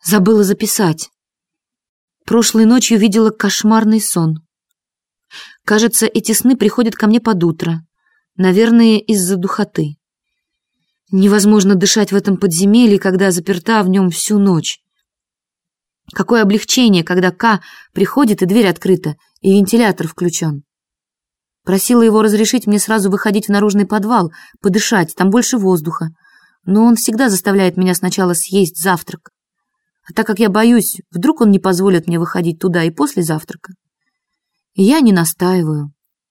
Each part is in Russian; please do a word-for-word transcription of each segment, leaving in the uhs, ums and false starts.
Забыла записать. Прошлой ночью видела кошмарный сон. Кажется, эти сны приходят ко мне под утро. Наверное, из-за духоты. Невозможно дышать в этом подземелье, когда заперта в нем всю ночь. Какое облегчение, когда К приходит, и дверь открыта, и вентилятор включен. Просила его разрешить мне сразу выходить в наружный подвал, подышать, там больше воздуха. Но он всегда заставляет меня сначала съесть завтрак. А так как я боюсь, вдруг он не позволит мне выходить туда и после завтрака. И я не настаиваю.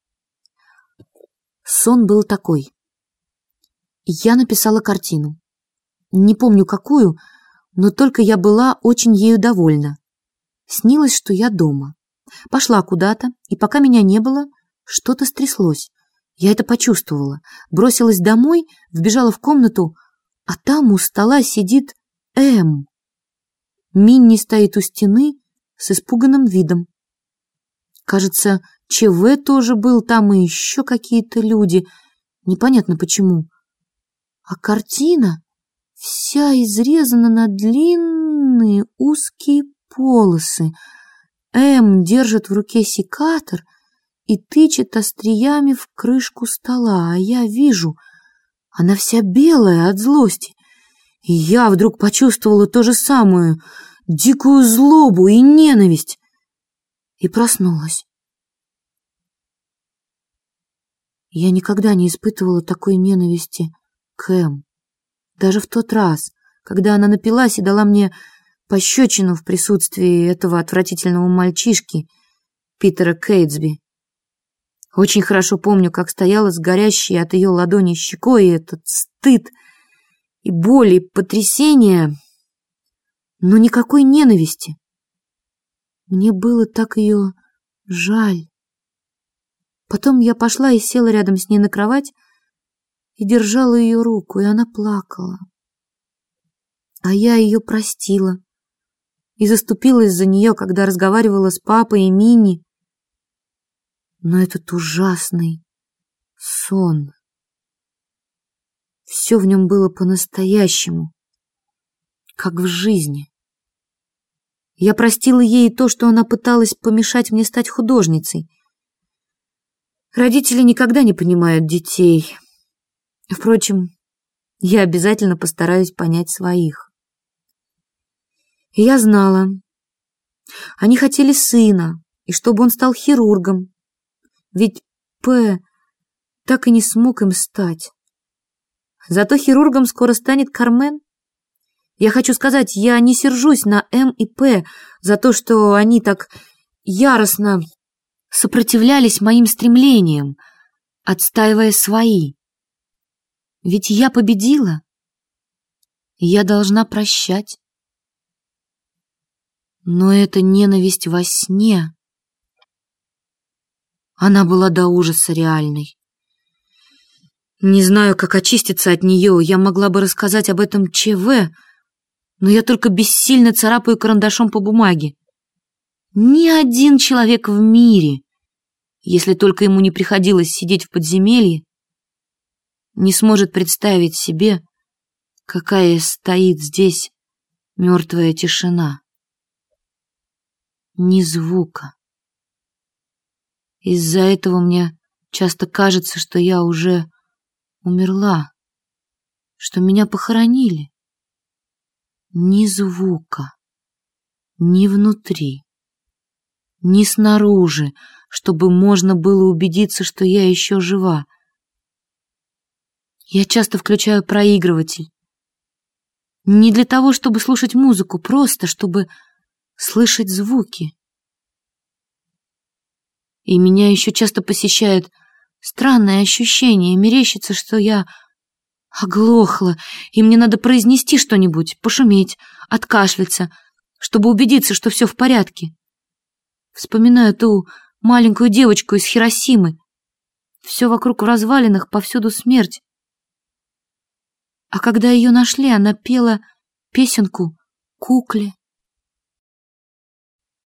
Сон был такой. Я написала картину. Не помню какую, но только я была очень ею довольна. Снилось, что я дома. Пошла куда-то, и пока меня не было, что-то стряслось. Я это почувствовала. Бросилась домой, вбежала в комнату, а там у стола сидит М. Минни стоит у стены с испуганным видом. Кажется, ЧВ тоже был там, и еще какие-то люди. Непонятно почему. А картина вся изрезана на длинные узкие полосы. М держит в руке секатор и тычет остриями в крышку стола, а я вижу, она вся белая от злости. И я вдруг почувствовала то же самое, дикую злобу и ненависть, и проснулась. Я никогда не испытывала такой ненависти к Эм. Даже в тот раз, когда она напилась и дала мне пощечину в присутствии этого отвратительного мальчишки, Питера Кейтсби. Очень хорошо помню, как стояла с горящей от ее ладони щекой, и этот стыд, и боль, и потрясение, но никакой ненависти. Мне было так ее жаль. Потом я пошла и села рядом с ней на кровать и держала ее руку, и она плакала. А я ее простила и заступилась за нее, когда разговаривала с папой и Минни. Но этот ужасный сон, все в нем было по-настоящему, как в жизни. Я простила ей то, что она пыталась помешать мне стать художницей. Родители никогда не понимают детей. Впрочем, я обязательно постараюсь понять своих. И я знала, они хотели сына, и чтобы он стал хирургом, ведь П так и не смог им стать. Зато хирургом скоро станет Кармен. Я хочу сказать, я не сержусь на М и П за то, что они так яростно сопротивлялись моим стремлениям, отстаивая свои. Ведь я победила, и я должна прощать. Но эта ненависть во сне, она была до ужаса реальной. Не знаю, как очиститься от нее, я могла бы рассказать об этом ЧВ, но я только бессильно царапаю карандашом по бумаге. Ни один человек в мире, если только ему не приходилось сидеть в подземелье, не сможет представить себе, какая стоит здесь мертвая тишина. Ни звука. Из-за этого мне часто кажется, что я уже умерла, что меня похоронили. Ни звука, ни внутри, ни снаружи, чтобы можно было убедиться, что я еще жива. Я часто включаю проигрыватель. Не для того, чтобы слушать музыку, просто чтобы слышать звуки. И меня еще часто посещает странное ощущение, мерещится, что я оглохла, и мне надо произнести что-нибудь, пошуметь, откашляться, чтобы убедиться, что все в порядке. Вспоминаю ту маленькую девочку из Хиросимы. Все вокруг в развалинах, повсюду смерть. А когда ее нашли, она пела песенку кукле.